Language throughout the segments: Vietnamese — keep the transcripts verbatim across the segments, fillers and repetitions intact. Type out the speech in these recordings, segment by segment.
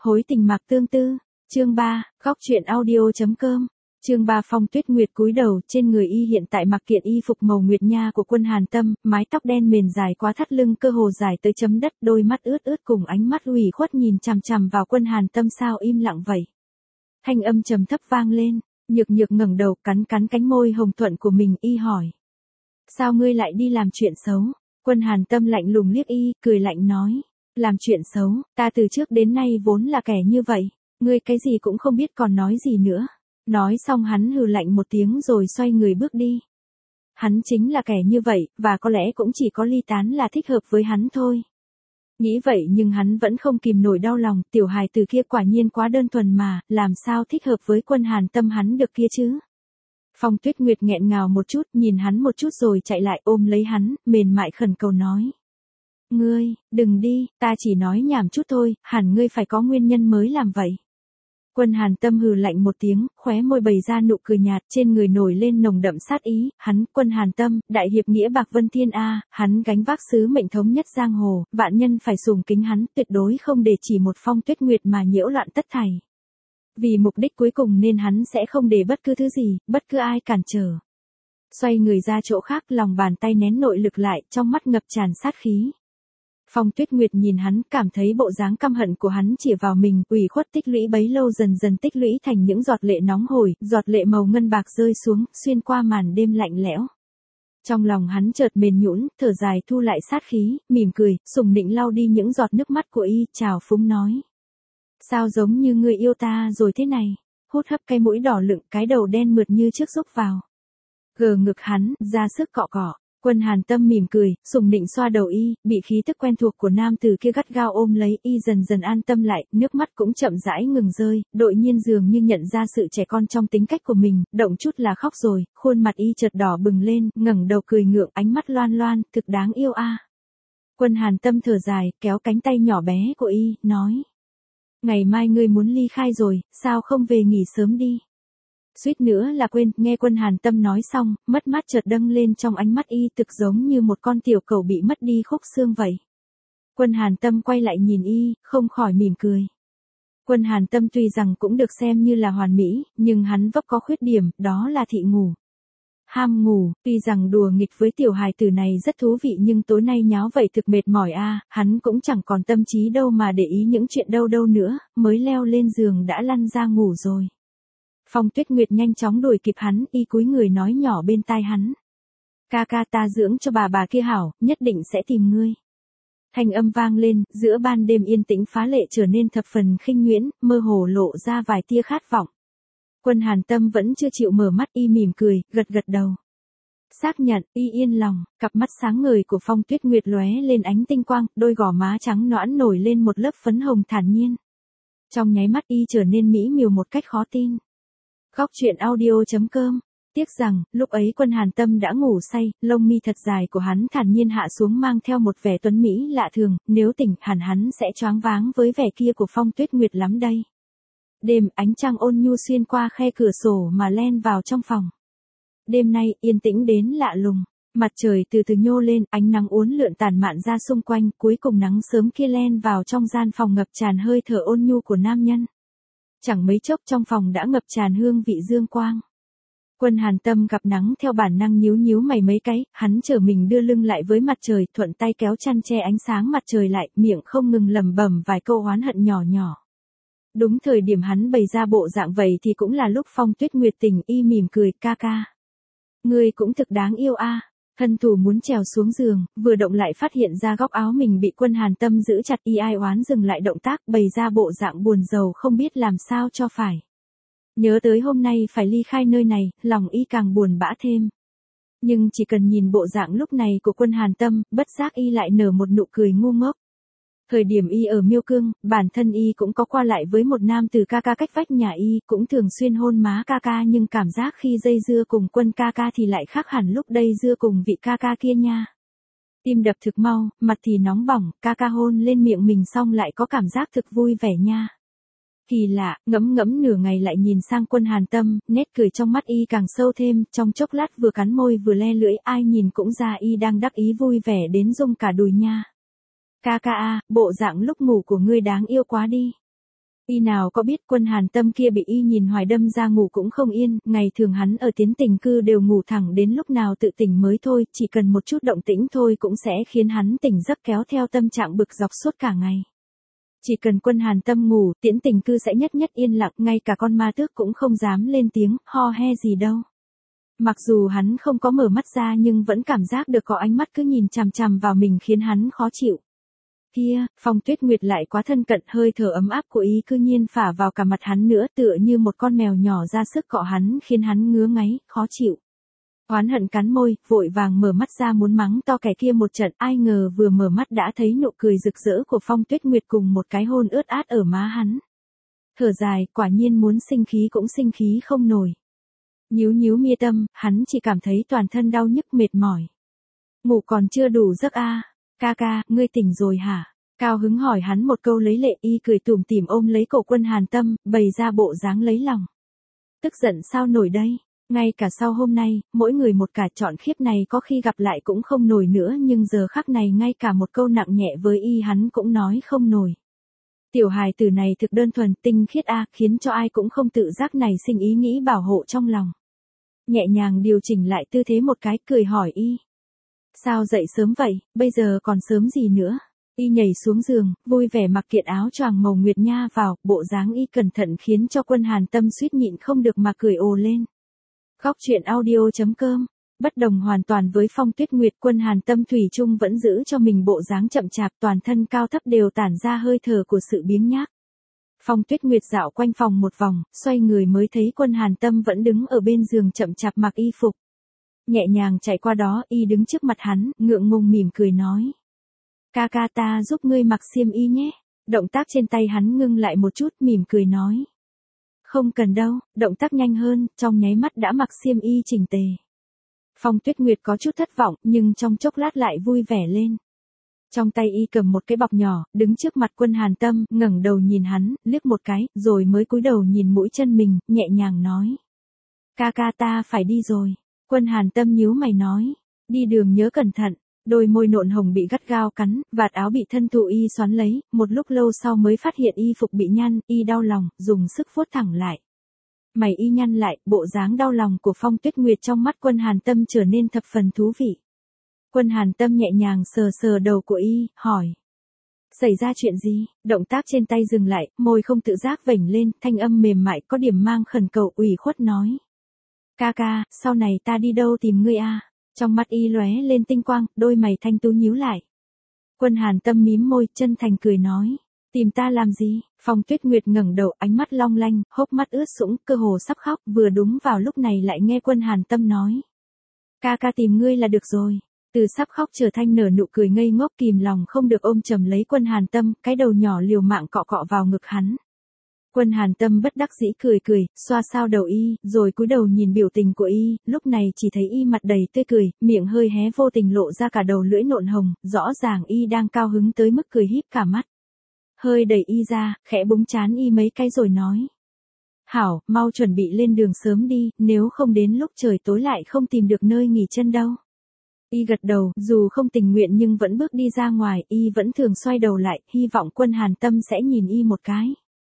Hối tình mạc tương tư, chương ba, góc truyện audio.com, chương ba. Phong Tuyết Nguyệt cúi đầu, trên người y hiện tại mặc kiện y phục màu nguyệt nha của Quân Hàn Tâm, mái tóc đen mềm dài quá thắt lưng cơ hồ dài tới chấm đất, đôi mắt ướt ướt cùng ánh mắt ủy khuất nhìn chằm chằm vào Quân Hàn Tâm. Sao im lặng vậy? Thanh âm trầm thấp vang lên, nhược nhược ngẩng đầu cắn cắn cánh môi hồng thuận của mình, y hỏi. Sao ngươi lại đi làm chuyện xấu? Quân Hàn Tâm lạnh lùng liếc y, cười lạnh nói. Làm chuyện xấu, ta từ trước đến nay vốn là kẻ như vậy, ngươi cái gì cũng không biết còn nói gì nữa. Nói xong hắn hừ lạnh một tiếng rồi xoay người bước đi. Hắn chính là kẻ như vậy, và có lẽ cũng chỉ có ly tán là thích hợp với hắn thôi. Nghĩ vậy nhưng hắn vẫn không kìm nổi đau lòng, tiểu hài từ kia quả nhiên quá đơn thuần mà, làm sao thích hợp với Quân Hàn Tâm hắn được kia chứ. Phong Tuyết Nguyệt nghẹn ngào một chút, nhìn hắn một chút rồi chạy lại ôm lấy hắn, mềm mại khẩn cầu nói. Ngươi, đừng đi, ta chỉ nói nhảm chút thôi, hẳn ngươi phải có nguyên nhân mới làm vậy. Quân Hàn Tâm hừ lạnh một tiếng, khóe môi bày ra nụ cười nhạt, trên người nổi lên nồng đậm sát ý. Hắn, Quân Hàn Tâm, đại hiệp nghĩa bạc vân thiên a, hắn gánh vác sứ mệnh thống nhất giang hồ, vạn nhân phải sùng kính hắn, tuyệt đối không để chỉ một Phong Tuyết Nguyệt mà nhiễu loạn tất thảy. Vì mục đích cuối cùng nên hắn sẽ không để bất cứ thứ gì, bất cứ ai cản trở. Xoay người ra chỗ khác, lòng bàn tay nén nội lực lại, trong mắt ngập tràn sát khí. Phong Tuyết Nguyệt nhìn hắn, cảm thấy bộ dáng căm hận của hắn chỉ vào mình, ủy khuất tích lũy bấy lâu dần dần tích lũy thành những giọt lệ nóng hổi, giọt lệ màu ngân bạc rơi xuống, xuyên qua màn đêm lạnh lẽo. Trong lòng hắn chợt mềm nhũn, thở dài thu lại sát khí, mỉm cười, sùng nịnh lau đi những giọt nước mắt của y, chào phúng nói. Sao giống như người yêu ta rồi thế này? Hút hấp cái mũi đỏ lựng, cái đầu đen mượt như trước xúc vào. Gờ ngực hắn, ra sức cọ cọ. Quân Hàn Tâm mỉm cười, sùng nịnh xoa đầu y, bị khí tức quen thuộc của nam tử kia gắt gao ôm lấy, y dần dần an tâm lại, nước mắt cũng chậm rãi ngừng rơi, đột nhiên dường như nhận ra sự trẻ con trong tính cách của mình, động chút là khóc rồi, khuôn mặt y chợt đỏ bừng lên, ngẩng đầu cười ngượng, ánh mắt loan loan, thực đáng yêu a. Quân Hàn Tâm thở dài, kéo cánh tay nhỏ bé của y, nói. Ngày mai ngươi muốn ly khai rồi, sao không về nghỉ sớm đi? Suýt nữa là quên, nghe Quân Hàn Tâm nói xong, mất mát chợt dâng lên trong ánh mắt y, thực giống như một con tiểu cẩu bị mất đi khúc xương vậy. Quân Hàn Tâm quay lại nhìn y, không khỏi mỉm cười. Quân Hàn Tâm tuy rằng cũng được xem như là hoàn mỹ, nhưng hắn vấp có khuyết điểm, đó là thị ngủ. Ham ngủ, tuy rằng đùa nghịch với tiểu hài tử này rất thú vị nhưng tối nay nháo vậy thực mệt mỏi a, hắn cũng chẳng còn tâm trí đâu mà để ý những chuyện đâu đâu nữa, mới leo lên giường đã lăn ra ngủ rồi. Phong Tuyết Nguyệt nhanh chóng đuổi kịp hắn, y cúi người nói nhỏ bên tai hắn. Ca ca ta dưỡng cho bà bà kia hảo, nhất định sẽ tìm ngươi. Thanh âm vang lên, giữa ban đêm yên tĩnh phá lệ trở nên thập phần khinh nhuyễn, mơ hồ lộ ra vài tia khát vọng. Quân Hàn Tâm vẫn chưa chịu mở mắt, y mỉm cười, gật gật đầu. Xác nhận, y yên lòng, cặp mắt sáng ngời của Phong Tuyết Nguyệt lóe lên ánh tinh quang, đôi gò má trắng nõn nổi lên một lớp phấn hồng thản nhiên. Trong nháy mắt y trở nên mỹ miều một cách khó tin. Góc truyện audio.com. Tiếc rằng, lúc ấy Quân Hàn Tâm đã ngủ say, lông mi thật dài của hắn thản nhiên hạ xuống mang theo một vẻ tuấn mỹ lạ thường, nếu tỉnh hẳn hắn sẽ choáng váng với vẻ kia của Phong Tuyết Nguyệt lắm đây. Đêm, ánh trăng ôn nhu xuyên qua khe cửa sổ mà len vào trong phòng. Đêm nay, yên tĩnh đến lạ lùng, mặt trời từ từ nhô lên, ánh nắng uốn lượn tản mạn ra xung quanh, cuối cùng nắng sớm kia len vào trong gian phòng ngập tràn hơi thở ôn nhu của nam nhân. Chẳng mấy chốc trong phòng đã ngập tràn hương vị dương quang. Quân Hàn Tâm gặp nắng theo bản năng nhíu nhíu mày mấy cái, hắn trở mình đưa lưng lại với mặt trời, thuận tay kéo chăn che ánh sáng mặt trời lại, miệng không ngừng lẩm bẩm vài câu oán hận nhỏ nhỏ. Đúng thời điểm hắn bày ra bộ dạng vậy thì cũng là lúc Phong Tuyết Nguyệt tỉnh, y mỉm cười, ca ca. Ngươi cũng thực đáng yêu a. Thân thủ muốn trèo xuống giường, vừa động lại phát hiện ra góc áo mình bị Quân Hàn Tâm giữ chặt, y ai oán dừng lại động tác, bày ra bộ dạng buồn rầu không biết làm sao cho phải. Nhớ tới hôm nay phải ly khai nơi này, lòng y càng buồn bã thêm. Nhưng chỉ cần nhìn bộ dạng lúc này của Quân Hàn Tâm, bất giác y lại nở một nụ cười ngu ngốc. Thời điểm y ở Miêu Cương, bản thân y cũng có qua lại với một nam từ ca ca cách vách nhà y, cũng thường xuyên hôn má ca ca, nhưng cảm giác khi dây dưa cùng Quân ca ca thì lại khác hẳn lúc đây dưa cùng vị ca ca kia nha. Tim đập thực mau, mặt thì nóng bỏng, ca ca hôn lên miệng mình xong lại có cảm giác thực vui vẻ nha. Kỳ lạ, ngẫm ngẫm nửa ngày lại nhìn sang Quân Hàn Tâm, nét cười trong mắt y càng sâu thêm, trong chốc lát vừa cắn môi vừa le lưỡi, ai nhìn cũng ra y đang đắc ý vui vẻ đến rung cả đùi nha. Ca ca a, bộ dạng lúc ngủ của ngươi đáng yêu quá đi. Y nào có biết Quân Hàn Tâm kia bị y nhìn hoài đâm ra ngủ cũng không yên, ngày thường hắn ở tiến tình cư đều ngủ thẳng đến lúc nào tự tỉnh mới thôi, chỉ cần một chút động tĩnh thôi cũng sẽ khiến hắn tỉnh giấc kéo theo tâm trạng bực dọc suốt cả ngày. Chỉ cần Quân Hàn Tâm ngủ, tiễn tình cư sẽ nhất nhất yên lặng, ngay cả con ma tước cũng không dám lên tiếng, ho he gì đâu. Mặc dù hắn không có mở mắt ra nhưng vẫn cảm giác được có ánh mắt cứ nhìn chằm chằm vào mình khiến hắn khó chịu. Kia, Phong Tuyết Nguyệt lại quá thân cận, hơi thở ấm áp của y cư nhiên phả vào cả mặt hắn nữa, tựa như một con mèo nhỏ ra sức cọ hắn khiến hắn ngứa ngáy, khó chịu. Oán hận cắn môi, vội vàng mở mắt ra muốn mắng to kẻ kia một trận, ai ngờ vừa mở mắt đã thấy nụ cười rực rỡ của Phong Tuyết Nguyệt cùng một cái hôn ướt át ở má hắn. Thở dài, quả nhiên muốn sinh khí cũng sinh khí không nổi. Nhíu nhíu mi tâm, hắn chỉ cảm thấy toàn thân đau nhức mệt mỏi. Ngủ còn chưa đủ giấc a, à? Ca ca, ngươi tỉnh rồi hả? Cao hứng hỏi hắn một câu lấy lệ, y cười tủm tỉm ôm lấy cổ Quân Hàn Tâm, bày ra bộ dáng lấy lòng. Tức giận sao nổi đây? Ngay cả sau hôm nay, mỗi người một cả chọn khiếp này có khi gặp lại cũng không nổi nữa, nhưng giờ khắc này ngay cả một câu nặng nhẹ với y hắn cũng nói không nổi. Tiểu hài tử này thực đơn thuần, tinh khiết a, khiến cho ai cũng không tự giác này sinh ý nghĩ bảo hộ trong lòng. Nhẹ nhàng điều chỉnh lại tư thế một cái, cười hỏi y. Sao dậy sớm vậy, bây giờ còn sớm gì nữa? Y nhảy xuống giường, vui vẻ mặc kiện áo choàng màu nguyệt nha vào, bộ dáng y cẩn thận khiến cho Quân Hàn Tâm suýt nhịn không được mà cười ồ lên. Góc truyện audio chấm com. Bất đồng hoàn toàn với Phong Tuyết Nguyệt, Quân Hàn Tâm thủy chung vẫn giữ cho mình bộ dáng chậm chạp, toàn thân cao thấp đều tản ra hơi thở của sự biếng nhác. Phong Tuyết Nguyệt dạo quanh phòng một vòng, xoay người mới thấy Quân Hàn Tâm vẫn đứng ở bên giường chậm chạp mặc y phục. Nhẹ nhàng chạy qua đó, y đứng trước mặt hắn, ngượng ngùng mỉm cười nói. Ca ca ta giúp ngươi mặc xiêm y nhé. Động tác trên tay hắn ngưng lại một chút, mỉm cười nói. Không cần đâu, động tác nhanh hơn, trong nháy mắt đã mặc xiêm y chỉnh tề. Phong Tuyết Nguyệt có chút thất vọng, nhưng trong chốc lát lại vui vẻ lên. Trong tay y cầm một cái bọc nhỏ, đứng trước mặt Quân Hàn Tâm, ngẩng đầu nhìn hắn, liếc một cái, rồi mới cúi đầu nhìn mũi chân mình, nhẹ nhàng nói. Ca ca ta phải đi rồi. Quân Hàn Tâm nhíu mày nói. Đi đường nhớ cẩn thận. Đôi môi nộn hồng bị gắt gao cắn, vạt áo bị thân thụ y xoắn lấy, một lúc lâu sau mới phát hiện y phục bị nhăn, y đau lòng, dùng sức vuốt thẳng lại. Mày y nhăn lại, bộ dáng đau lòng của Phong Tuyết Nguyệt trong mắt Quân Hàn Tâm trở nên thập phần thú vị. Quân Hàn Tâm nhẹ nhàng sờ sờ đầu của y, hỏi. Xảy ra chuyện gì? Động tác trên tay dừng lại, môi không tự giác vểnh lên, thanh âm mềm mại có điểm mang khẩn cầu ủy khuất nói. Ca ca, sau này ta đi đâu tìm ngươi a? Trong mắt y lóe lên tinh quang, đôi mày thanh tú nhíu lại. Quân Hàn Tâm mím môi, chân thành cười nói. Tìm ta làm gì? Phong Tuyết Nguyệt ngẩng đầu, ánh mắt long lanh, hốc mắt ướt sũng, cơ hồ sắp khóc, vừa đúng vào lúc này lại nghe Quân Hàn Tâm nói. Ca ca tìm ngươi là được rồi. Từ sắp khóc trở thành nở nụ cười ngây ngốc, kìm lòng không được ôm chầm lấy Quân Hàn Tâm, cái đầu nhỏ liều mạng cọ cọ vào ngực hắn. Quân Hàn Tâm bất đắc dĩ cười cười, xoa sao đầu y, rồi cúi đầu nhìn biểu tình của y, lúc này chỉ thấy y mặt đầy tươi cười, miệng hơi hé vô tình lộ ra cả đầu lưỡi nộn hồng, rõ ràng y đang cao hứng tới mức cười híp cả mắt. Hơi đẩy y ra, khẽ búng trán y mấy cái rồi nói. Hảo, mau chuẩn bị lên đường sớm đi, nếu không đến lúc trời tối lại không tìm được nơi nghỉ chân đâu. Y gật đầu, dù không tình nguyện nhưng vẫn bước đi ra ngoài, y vẫn thường xoay đầu lại, hy vọng Quân Hàn Tâm sẽ nhìn y một cái.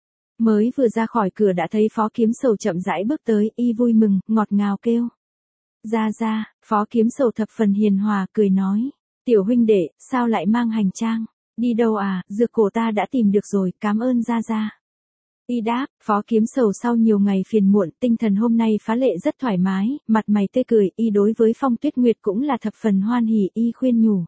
Mới vừa ra khỏi cửa đã thấy Phó Kiếm Sầu chậm rãi bước tới, y vui mừng, ngọt ngào kêu. Ra ra, Phó Kiếm Sầu thập phần hiền hòa, cười nói. Tiểu huynh đệ, sao lại mang hành trang? Đi đâu à, dược cổ ta đã tìm được rồi, cảm ơn ra ra. Y đáp, Phó Kiếm Sầu sau nhiều ngày phiền muộn, tinh thần hôm nay phá lệ rất thoải mái, mặt mày tươi cười, y đối với Phong Tuyết Nguyệt cũng là thập phần hoan hỉ, y khuyên nhủ.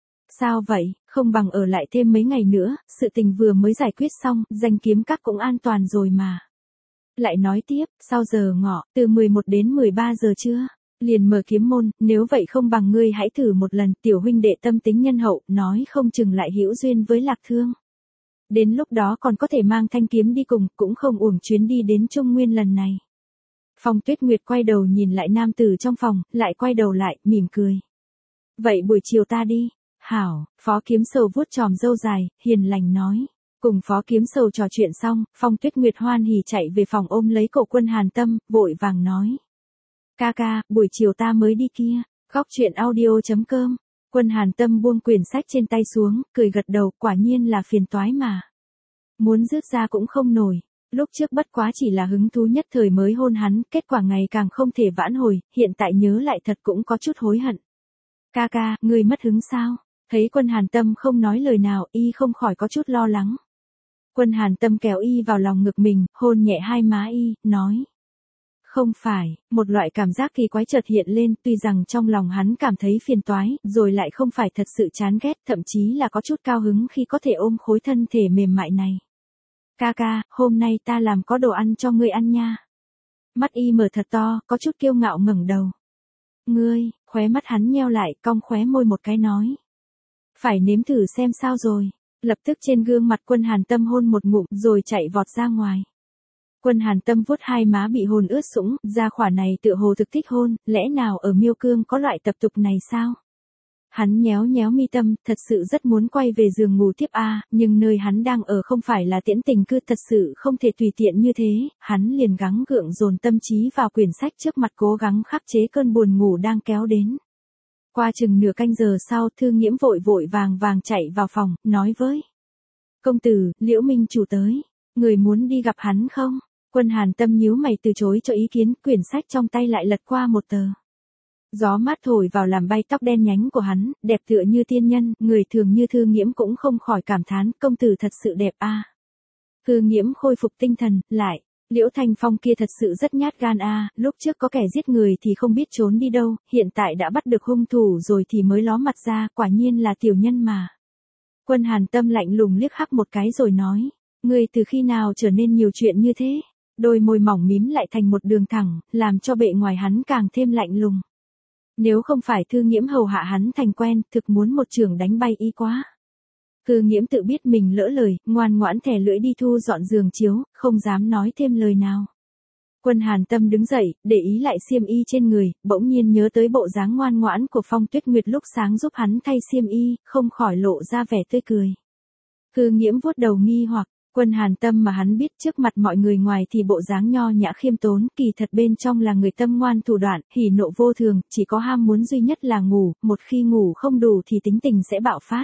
Sao vậy, không bằng ở lại thêm mấy ngày nữa, sự tình vừa mới giải quyết xong, danh kiếm các cũng an toàn rồi mà. Lại nói tiếp, sau giờ ngọ, từ mười một đến mười ba giờ trưa, liền mở kiếm môn, nếu vậy không bằng ngươi hãy thử một lần, tiểu huynh đệ tâm tính nhân hậu, nói không chừng lại hữu duyên với Lạc Thương. Đến lúc đó còn có thể mang thanh kiếm đi cùng, cũng không uổng chuyến đi đến Trung Nguyên lần này. Phong Tuyết Nguyệt quay đầu nhìn lại nam tử trong phòng, lại quay đầu lại, mỉm cười. Vậy buổi chiều ta đi. Hảo, Phó Kiếm Sầu vuốt chòm râu dài, hiền lành nói. Cùng Phó Kiếm Sầu trò chuyện xong, Phong Tuyết Nguyệt hoan hỉ chạy về phòng ôm lấy cổ Quân Hàn Tâm, vội vàng nói. Ca ca, buổi chiều ta mới đi kia. Góc truyện audio chấm com. Quân Hàn Tâm buông quyển sách trên tay xuống, cười gật đầu, quả nhiên là phiền toái mà. Muốn rước ra cũng không nổi. Lúc trước bất quá chỉ là hứng thú nhất thời mới hôn hắn, kết quả ngày càng không thể vãn hồi, hiện tại nhớ lại thật cũng có chút hối hận. Ca ca, ngươi mất hứng sao? Thấy Quân Hàn Tâm không nói lời nào, y không khỏi có chút lo lắng. Quân Hàn Tâm kéo y vào lòng ngực mình, hôn nhẹ hai má y, nói. Không phải, một loại cảm giác kỳ quái chợt hiện lên, tuy rằng trong lòng hắn cảm thấy phiền toái, rồi lại không phải thật sự chán ghét, thậm chí là có chút cao hứng khi có thể ôm khối thân thể mềm mại này. Ca ca, hôm nay ta làm có đồ ăn cho ngươi ăn nha. Mắt y mở thật to, có chút kiêu ngạo ngẩng đầu. Ngươi, khóe mắt hắn nheo lại, cong khóe môi một cái nói. Phải nếm thử xem sao rồi. Lập tức trên gương mặt Quân Hàn Tâm hôn một ngụm rồi chạy vọt ra ngoài. Quân Hàn Tâm vuốt hai má bị hôn ướt sũng, gia khỏa này tựa hồ thực thích hôn, lẽ nào ở Miêu Cương có loại tập tục này sao? Hắn nhéo nhéo mi tâm, thật sự rất muốn quay về giường ngủ tiếp a, nhưng nơi hắn đang ở không phải là tiễn tình cư, thật sự không thể tùy tiện như thế, hắn liền gắng gượng dồn tâm trí vào quyển sách trước mặt cố gắng khắc chế cơn buồn ngủ đang kéo đến. Qua chừng nửa canh giờ sau, Thư Nghiễm vội vội vàng vàng chạy vào phòng, nói với công tử, Liễu Minh chủ tới, người muốn đi gặp hắn không? Quân Hàn Tâm nhíu mày từ chối cho ý kiến, quyển sách trong tay lại lật qua một tờ. Gió mát thổi vào làm bay tóc đen nhánh của hắn, đẹp tựa như tiên nhân, người thường như Thư Nghiễm cũng không khỏi cảm thán, công tử thật sự đẹp a. À. Thư Nghiễm khôi phục tinh thần, lại, Liễu Thanh Phong kia thật sự rất nhát gan a, à, lúc trước có kẻ giết người thì không biết trốn đi đâu, hiện tại đã bắt được hung thủ rồi thì mới ló mặt ra, quả nhiên là tiểu nhân mà. Quân Hàn Tâm lạnh lùng liếc hắc một cái rồi nói, ngươi từ khi nào trở nên nhiều chuyện như thế? Đôi môi mỏng mím lại thành một đường thẳng, làm cho bệ ngoài hắn càng thêm lạnh lùng. Nếu không phải Thư Nghiễm hầu hạ hắn thành quen, thực muốn một chưởng đánh bay y quá. Thư Nghiễm tự biết mình lỡ lời, ngoan ngoãn thè lưỡi đi thu dọn giường chiếu, không dám nói thêm lời nào. Quân Hàn Tâm đứng dậy, để ý lại xiêm y trên người, bỗng nhiên nhớ tới bộ dáng ngoan ngoãn của Phong Tuyết Nguyệt lúc sáng giúp hắn thay xiêm y, không khỏi lộ ra vẻ tươi cười. Thư Nghiễm vuốt đầu nghi hoặc, Quân Hàn Tâm mà hắn biết trước mặt mọi người ngoài thì bộ dáng nho nhã khiêm tốn, kỳ thật bên trong là người tâm ngoan thủ đoạn, hỉ nộ vô thường, chỉ có ham muốn duy nhất là ngủ, một khi ngủ không đủ thì tính tình sẽ bạo phát.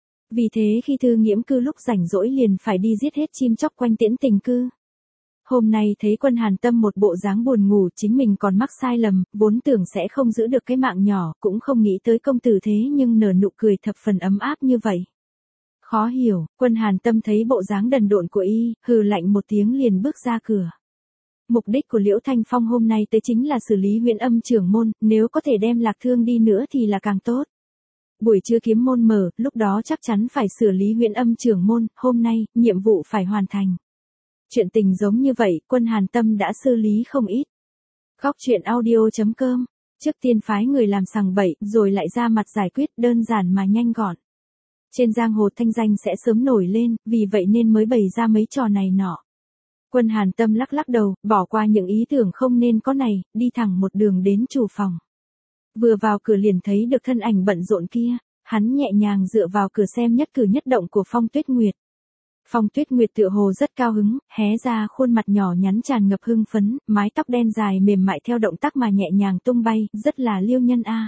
Vì thế khi Thư Nghiễm cư lúc rảnh rỗi liền phải đi giết hết chim chóc quanh tiễn tình cư. Hôm nay thấy Quân Hàn Tâm một bộ dáng buồn ngủ, chính mình còn mắc sai lầm, vốn tưởng sẽ không giữ được cái mạng nhỏ, cũng không nghĩ tới công tử thế nhưng nở nụ cười thập phần ấm áp như vậy. Khó hiểu, Quân Hàn Tâm thấy bộ dáng đần độn của y, hừ lạnh một tiếng liền bước ra cửa. Mục đích của Liễu Thanh Phong hôm nay tới chính là xử lý Huyễn Âm trưởng môn, nếu có thể đem Lạc Thương đi nữa thì là càng tốt. Buổi trưa kiếm môn mở, lúc đó chắc chắn phải xử lý Huyễn Âm trưởng môn, hôm nay, nhiệm vụ phải hoàn thành. Chuyện tình giống như vậy, Quân Hàn Tâm đã xử lý không ít. Góc truyện audio chấm com, trước tiên phái người làm sằng bậy, rồi lại ra mặt giải quyết, đơn giản mà nhanh gọn. Trên giang hồ thanh danh sẽ sớm nổi lên, vì vậy nên mới bày ra mấy trò này nọ. Quân Hàn Tâm lắc lắc đầu, bỏ qua những ý tưởng không nên có này, đi thẳng một đường đến chủ phòng. Vừa vào cửa liền thấy được thân ảnh bận rộn kia, hắn nhẹ nhàng dựa vào cửa xem nhất cử nhất động của Phong Tuyết Nguyệt. Phong Tuyết Nguyệt tựa hồ rất cao hứng, hé ra khuôn mặt nhỏ nhắn tràn ngập hưng phấn, mái tóc đen dài mềm mại theo động tác mà nhẹ nhàng tung bay, rất là liêu nhân a.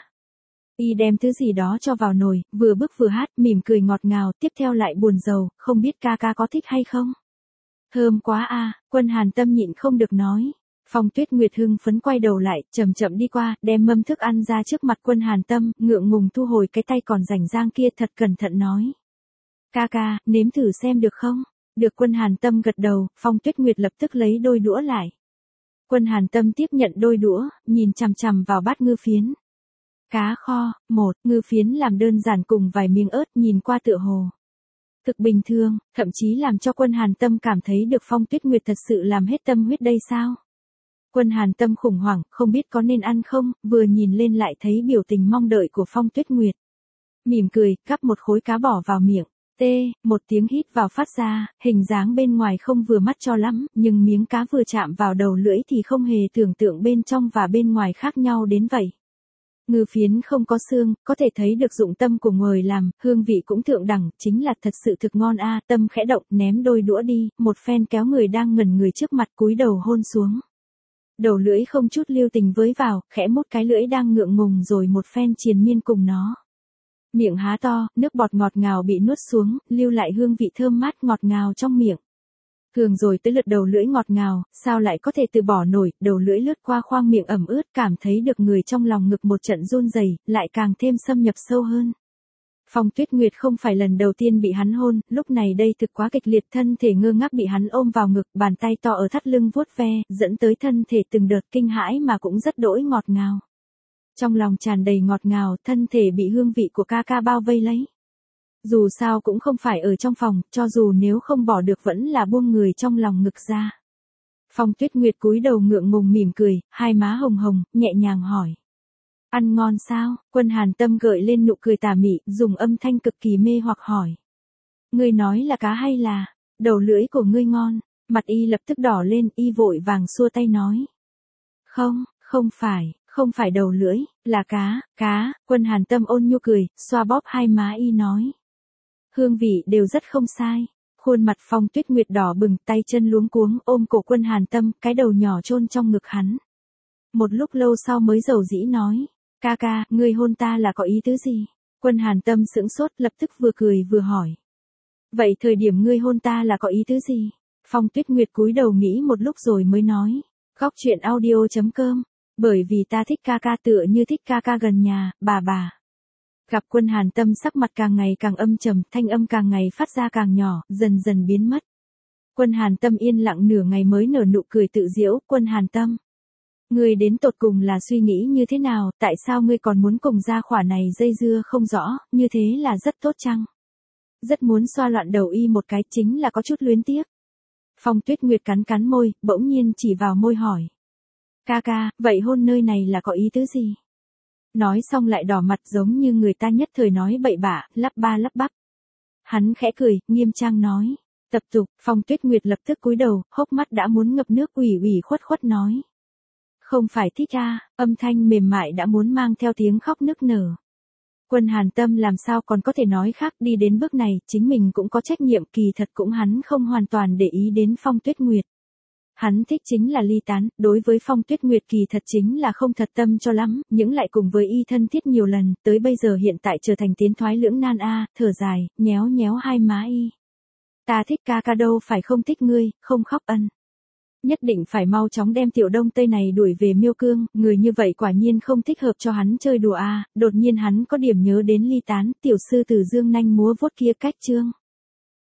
Y đem thứ gì đó cho vào nồi, vừa bước vừa hát, mỉm cười ngọt ngào, tiếp theo lại buồn rầu, không biết ca ca có thích hay không? Thơm quá a, Quân Hàn Tâm nhịn không được nói. Phong Tuyết Nguyệt hưng phấn quay đầu lại, chậm chậm đi qua, đem mâm thức ăn ra trước mặt Quân Hàn Tâm, ngượng ngùng thu hồi cái tay còn rảnh rang kia, thật cẩn thận nói. Ca ca, nếm thử xem được không? Được Quân Hàn Tâm gật đầu, Phong Tuyết Nguyệt lập tức lấy đôi đũa lại. Quân Hàn Tâm tiếp nhận đôi đũa, nhìn chằm chằm vào bát ngư phiến. Cá kho, một, ngư phiến làm đơn giản cùng vài miếng ớt, nhìn qua tựa hồ thực bình thường, thậm chí làm cho Quân Hàn Tâm cảm thấy được Phong Tuyết Nguyệt thật sự làm hết tâm huyết đây sao? Quân Hàn Tâm khủng hoảng, không biết có nên ăn không, vừa nhìn lên lại thấy biểu tình mong đợi của Phong Tuyết Nguyệt. Mỉm cười, cắp một khối cá bỏ vào miệng. Tê, một tiếng hít vào phát ra, hình dáng bên ngoài không vừa mắt cho lắm, nhưng miếng cá vừa chạm vào đầu lưỡi thì không hề tưởng tượng bên trong và bên ngoài khác nhau đến vậy. Ngư phiến không có xương, có thể thấy được dụng tâm của người làm, hương vị cũng thượng đẳng, chính là thật sự thực ngon a. Tâm khẽ động, ném đôi đũa đi, một phen kéo người đang ngẩn người trước mặt cúi đầu hôn xuống. Đầu lưỡi không chút lưu tình với vào, khẽ mút cái lưỡi đang ngượng ngùng rồi một phen triền miên cùng nó. Miệng há to, nước bọt ngọt ngào bị nuốt xuống, lưu lại hương vị thơm mát ngọt ngào trong miệng. Cường rồi tới lượt đầu lưỡi ngọt ngào, sao lại có thể từ bỏ nổi, đầu lưỡi lướt qua khoang miệng ẩm ướt, cảm thấy được người trong lòng ngực một trận run rẩy, lại càng thêm xâm nhập sâu hơn. Phong Tuyết Nguyệt không phải lần đầu tiên bị hắn hôn, lúc này đây thực quá kịch liệt, thân thể ngơ ngác bị hắn ôm vào ngực, bàn tay to ở thắt lưng vuốt ve, dẫn tới thân thể từng đợt kinh hãi mà cũng rất đỗi ngọt ngào. Trong lòng tràn đầy ngọt ngào, thân thể bị hương vị của ca ca bao vây lấy. Dù sao cũng không phải ở trong phòng, cho dù nếu không bỏ được vẫn là buông người trong lòng ngực ra. Phong Tuyết Nguyệt cúi đầu ngượng ngùng mỉm cười, hai má hồng hồng, nhẹ nhàng hỏi. Ăn ngon sao? Quân Hàn Tâm gợi lên nụ cười tà mị, dùng âm thanh cực kỳ mê hoặc hỏi. Ngươi nói là cá hay là, đầu lưỡi của ngươi ngon, mặt y lập tức đỏ lên, y vội vàng xua tay nói. Không, không phải, không phải đầu lưỡi, là cá, cá, Quân Hàn Tâm ôn nhu cười, xoa bóp hai má y nói. Hương vị đều rất không sai. Khuôn mặt Phong Tuyết Nguyệt đỏ bừng, tay chân luống cuống ôm cổ Quân Hàn Tâm, cái đầu nhỏ chôn trong ngực hắn. Một lúc lâu sau mới dầu dĩ nói. Ca ca, ngươi hôn ta là có ý tứ gì? Quân Hàn Tâm sững sốt, lập tức vừa cười vừa hỏi. Vậy thời điểm ngươi hôn ta là có ý tứ gì? Phong Tuyết Nguyệt cúi đầu nghĩ một lúc rồi mới nói. Góc truyện audio chấm com. Bởi vì ta thích ca ca tựa như thích ca ca gần nhà, bà bà. Gặp Quân Hàn Tâm sắc mặt càng ngày càng âm trầm, thanh âm càng ngày phát ra càng nhỏ, dần dần biến mất. Quân Hàn Tâm yên lặng nửa ngày mới nở nụ cười tự giễu. Quân Hàn Tâm, ngươi đến tột cùng là suy nghĩ như thế nào, tại sao ngươi còn muốn cùng gia khỏa này dây dưa không rõ, như thế là rất tốt chăng? Rất muốn xoa loạn đầu y một cái, chính là có chút luyến tiếc. Phong Tuyết Nguyệt cắn cắn môi, bỗng nhiên chỉ vào môi hỏi. Ca ca, vậy hôn nơi này là có ý tứ gì? Nói xong lại đỏ mặt giống như người ta nhất thời nói bậy bạ, lắp ba lắp bắp. Hắn khẽ cười, nghiêm trang nói. Tập tục, Phong Tuyết Nguyệt lập tức cúi đầu, hốc mắt đã muốn ngập nước, ủy ủy khuất khuất nói. Không phải thích a, âm thanh mềm mại đã muốn mang theo tiếng khóc nức nở. Quân Hàn Tâm làm sao còn có thể nói khác, đi đến bước này, chính mình cũng có trách nhiệm, kỳ thật cũng hắn không hoàn toàn để ý đến Phong Tuyết Nguyệt. Hắn thích chính là ly tán, đối với Phong Tuyết Nguyệt kỳ thật chính là không thật tâm cho lắm, những lại cùng với y thân thiết nhiều lần, tới bây giờ hiện tại trở thành tiến thoái lưỡng nan a, thở dài, nhéo nhéo hai má y. Ta thích ca ca đâu phải không thích ngươi, không khóc ân. Nhất định phải mau chóng đem tiểu đông tây này đuổi về Miêu Cương, người như vậy quả nhiên không thích hợp cho hắn chơi đùa a. Đột nhiên hắn có điểm nhớ đến ly tán, tiểu sư tử dương nanh múa vuốt kia cách chương.